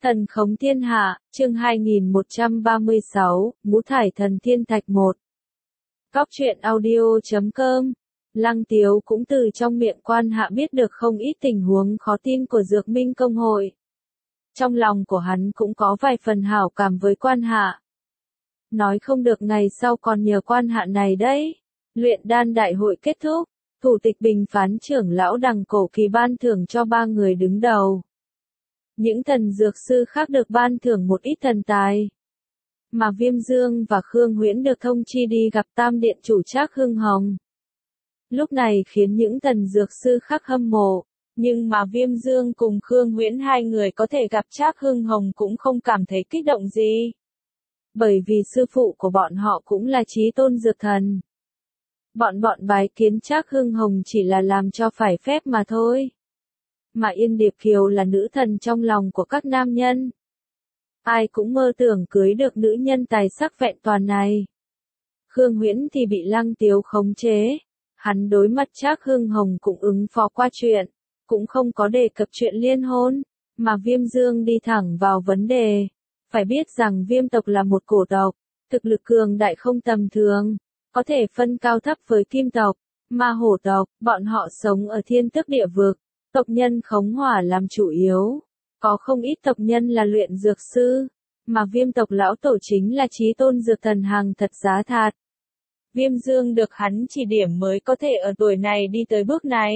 Thần khống thiên hạ, chương 2136, ngũ thải thần thiên thạch 1. Cóc truyện audio.com. Lăng Tiếu cũng từ trong miệng quan hạ biết được không ít tình huống khó tin của Dược Minh Công hội. Trong lòng của hắn cũng có vài phần hảo cảm với quan hạ. Nói không được ngày sau còn nhờ quan hạ này đấy. Luyện đan đại hội kết thúc, thủ tịch bình phán trưởng lão Đằng Cổ Kỳ ban thưởng cho 3 người đứng đầu. Những thần dược sư khác được ban thưởng một ít thần tài. Mà Viêm Dương và Khương Huyễn được thông chi đi gặp Tam Điện chủ Trác Hưng Hồng. Lúc này khiến những thần dược sư khác hâm mộ, nhưng mà Viêm Dương cùng Khương Huyễn hai người có thể gặp Trác Hưng Hồng cũng không cảm thấy kích động gì. Bởi vì sư phụ của bọn họ cũng là Chí Tôn Dược Thần. Bọn bái kiến Trác Hưng Hồng chỉ là làm cho phải phép mà thôi. Mà Yên Điệp Kiều là nữ thần trong lòng của các nam nhân. Ai cũng mơ tưởng cưới được nữ nhân tài sắc vẹn toàn này. Khương Huyễn thì bị Lăng Tiếu khống chế. Hắn đối mặt Trác Hưng Hồng cũng ứng phó qua chuyện, cũng không có đề cập chuyện liên hôn, mà Viêm Dương đi thẳng vào vấn đề. Phải biết rằng Viêm tộc là một cổ tộc, thực lực cường đại không tầm thường, có thể phân cao thấp với Kim tộc, mà Hổ tộc, bọn họ sống ở thiên tước địa vực. Tộc nhân khống hỏa làm chủ yếu, có không ít tộc nhân là luyện dược sư, mà Viêm tộc lão tổ chính là Chí Tôn Dược Thần hàng thật giá thật. Viêm Dương được hắn chỉ điểm mới có thể ở tuổi này đi tới bước này.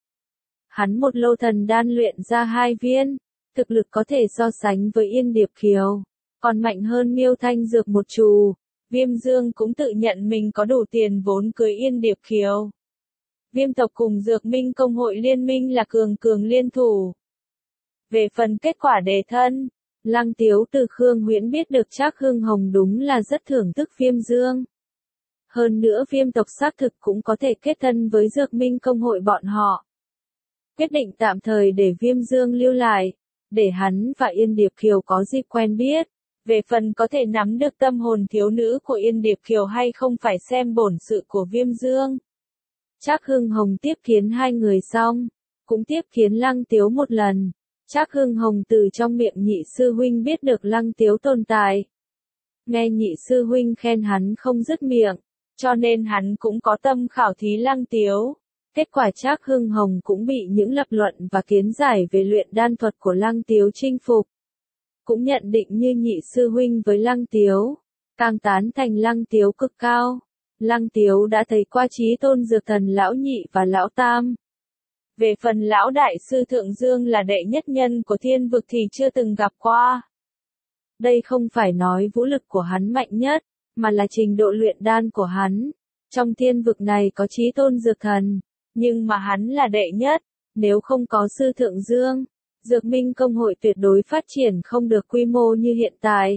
Hắn một lô thần đan luyện ra 2 viên, thực lực có thể so sánh với Yên Điệp Kiều, còn mạnh hơn Miêu Thanh Dược một chù. Viêm Dương cũng tự nhận mình có đủ tiền vốn cưới Yên Điệp Kiều. Viêm tộc cùng Dược Minh Công hội liên minh là cường liên thủ. Về phần kết quả đề thân, Lăng Tiếu từ Khương Huyễn biết được Trác Hưng Hồng đúng là rất thưởng thức Viêm Dương. Hơn nữa Viêm tộc xác thực cũng có thể kết thân với Dược Minh Công hội bọn họ. Quyết định tạm thời để Viêm Dương lưu lại, để hắn và Yên Điệp Kiều có dịp quen biết. Về phần có thể nắm được tâm hồn thiếu nữ của Yên Điệp Kiều hay không phải xem bổn sự của Viêm Dương. Trác Hưng Hồng tiếp kiến hai người xong, cũng tiếp kiến Lăng Tiếu một lần. Trác Hưng Hồng từ trong miệng nhị sư huynh biết được Lăng Tiếu tồn tại. Nghe nhị sư huynh khen hắn không dứt miệng, cho nên hắn cũng có tâm khảo thí Lăng Tiếu. Kết quả Trác Hưng Hồng cũng bị những lập luận và kiến giải về luyện đan thuật của Lăng Tiếu chinh phục. Cũng nhận định như nhị sư huynh với Lăng Tiếu, càng tán thành Lăng Tiếu cực cao. Lăng Tiếu đã thấy qua Chí Tôn Dược Thần lão nhị và lão tam. Về phần lão đại sư Thượng Dương là đệ nhất nhân của thiên vực thì chưa từng gặp qua. Đây không phải nói vũ lực của hắn mạnh nhất, mà là trình độ luyện đan của hắn. Trong thiên vực này có Chí Tôn Dược Thần, nhưng mà hắn là đệ nhất, nếu không có sư Thượng Dương, Dược Minh Công hội tuyệt đối phát triển không được quy mô như hiện tại.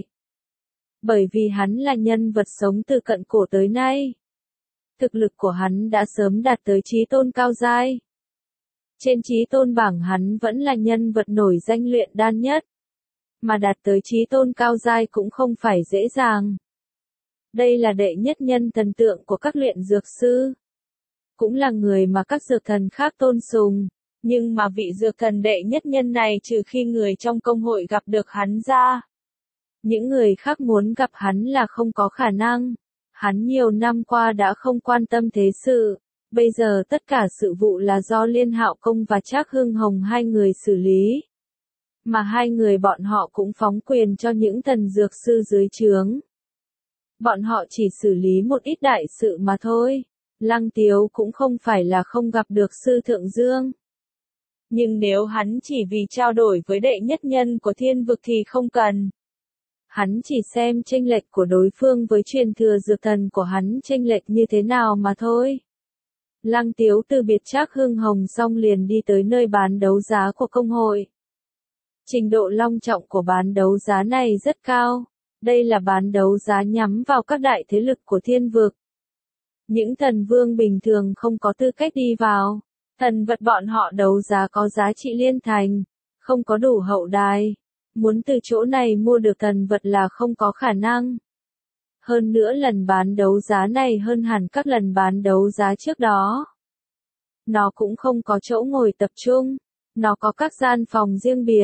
Bởi vì hắn là nhân vật sống từ cận cổ tới nay. Thực lực của hắn đã sớm đạt tới Chí Tôn cao giai. Trên Chí Tôn bảng hắn vẫn là nhân vật nổi danh luyện đan nhất. Mà đạt tới Chí Tôn cao giai cũng không phải dễ dàng. Đây là đệ nhất nhân thần tượng của các luyện dược sư. Cũng là người mà các dược thần khác tôn sùng. Nhưng mà vị dược thần đệ nhất nhân này trừ khi người trong công hội gặp được hắn ra. Những người khác muốn gặp hắn là không có khả năng. Hắn nhiều năm qua đã không quan tâm thế sự. Bây giờ tất cả sự vụ là do Liên Hạo Công và Trác Hưng Hồng hai người xử lý. Mà hai người bọn họ cũng phóng quyền cho những thần dược sư dưới trướng. Bọn họ chỉ xử lý một ít đại sự mà thôi. Lăng Tiếu cũng không phải là không gặp được sư Thượng Dương. Nhưng nếu hắn chỉ vì trao đổi với đệ nhất nhân của thiên vực thì không cần. Hắn chỉ xem chênh lệch của đối phương với truyền thừa dược thần của hắn chênh lệch như thế nào mà thôi. Lăng Tiếu từ biệt Trác Hưng Hồng xong liền đi tới nơi bán đấu giá của công hội. Trình độ long trọng của bán đấu giá này rất cao. Đây là bán đấu giá nhắm vào các đại thế lực của thiên vực. Những thần vương bình thường không có tư cách đi vào. Thần vật bọn họ đấu giá có giá trị liên thành, không có đủ hậu đài. Muốn từ chỗ này mua được thần vật là không có khả năng. Hơn nữa lần bán đấu giá này hơn hẳn các lần bán đấu giá trước đó. Nó cũng không có chỗ ngồi tập trung, nó có các gian phòng riêng biệt,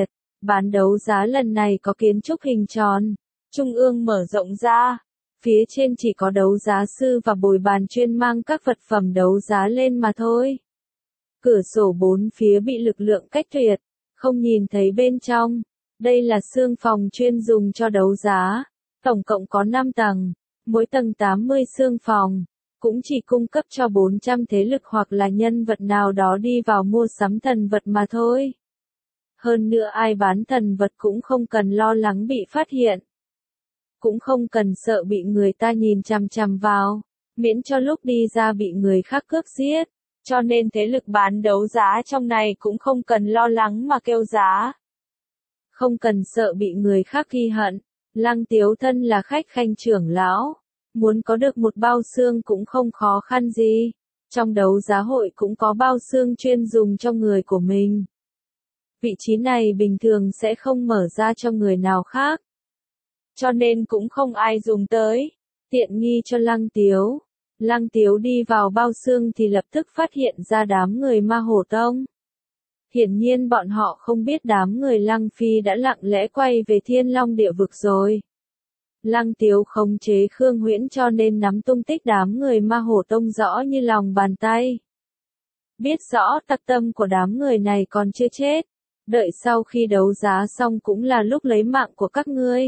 Bán đấu giá lần này có kiến trúc hình tròn, trung ương mở rộng ra. Phía trên chỉ có đấu giá sư và bồi bàn chuyên mang các vật phẩm đấu giá lên mà thôi. Cửa sổ bốn phía bị lực lượng cách tuyệt, không nhìn thấy bên trong. Đây là xương phòng chuyên dùng cho đấu giá. Tổng cộng có 5 tầng, mỗi tầng 80 xương phòng. Cũng chỉ cung cấp cho 400 thế lực hoặc là nhân vật nào đó đi vào mua sắm thần vật mà thôi. Hơn nữa ai bán thần vật cũng không cần lo lắng bị phát hiện. Cũng không cần sợ bị người ta nhìn chằm chằm vào, miễn cho lúc đi ra bị người khác cướp giết. Cho nên thế lực bán đấu giá trong này cũng không cần lo lắng mà kêu giá. Không cần sợ bị người khác ghi hận. Lăng Tiếu thân là khách khanh trưởng lão. Muốn có được một bao xương cũng không khó khăn gì. Trong đấu giá hội cũng có bao xương chuyên dùng cho người của mình. Vị trí này bình thường sẽ không mở ra cho người nào khác. Cho nên cũng không ai dùng tới. Tiện nghi cho Lăng Tiếu. Lăng Tiếu đi vào bao xương thì lập tức phát hiện ra đám người Ma Hổ Tông. Hiển nhiên bọn họ không biết đám người Lăng Phi đã lặng lẽ quay về Thiên Long địa vực rồi. Lăng Tiếu khống chế Khương Huyễn cho nên nắm tung tích đám người Ma Hổ Tông rõ như lòng bàn tay. Biết rõ tặc tâm của đám người này còn chưa chết. Đợi sau khi đấu giá xong cũng là lúc lấy mạng của các ngươi.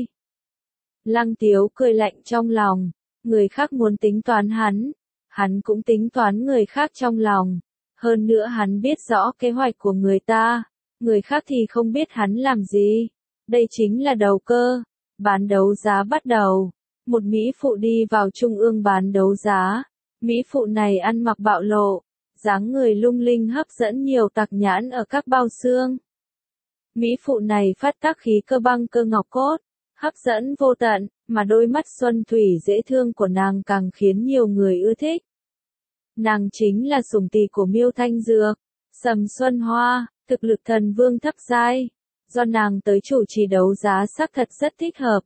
Lăng Tiếu cười lạnh trong lòng. Người khác muốn tính toán hắn cũng tính toán người khác trong lòng. Hơn nữa hắn biết rõ kế hoạch của người ta, người khác thì không biết hắn làm gì. Đây chính là đầu cơ. Bán đấu giá bắt đầu. Một mỹ phụ đi vào trung ương bán đấu giá. Mỹ phụ này ăn mặc bạo lộ, dáng người lung linh hấp dẫn nhiều tặc nhãn ở các bao xương. Mỹ phụ này phát tác khí cơ băng cơ ngọc cốt, hấp dẫn vô tận, mà đôi mắt xuân thủy dễ thương của nàng càng khiến nhiều người ưa thích. Nàng chính là sủng tỳ của Miêu Thanh Dược, Sầm Xuân Hoa, thực lực thần vương thấp giai. Do nàng tới chủ trì đấu giá xác thật rất thích hợp.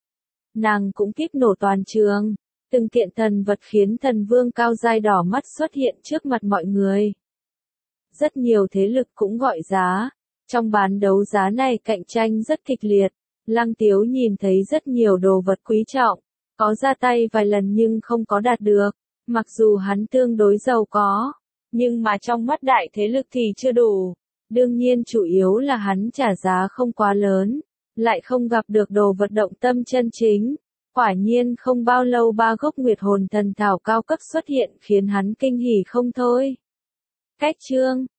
Nàng cũng kích nổ toàn trường, từng kiện thần vật khiến thần vương cao giai đỏ mắt xuất hiện trước mặt mọi người. Rất nhiều thế lực cũng gọi giá. Trong bán đấu giá này cạnh tranh rất kịch liệt. Lăng Tiếu nhìn thấy rất nhiều đồ vật quý trọng, có ra tay vài lần nhưng không có đạt được. Mặc dù hắn tương đối giàu có, nhưng mà trong mắt đại thế lực thì chưa đủ. Đương nhiên chủ yếu là hắn trả giá không quá lớn, lại không gặp được đồ vật động tâm chân chính. Quả nhiên không bao lâu 3 gốc Nguyệt Hồn Thần Thảo cao cấp xuất hiện khiến hắn kinh hỉ không thôi. Cách chương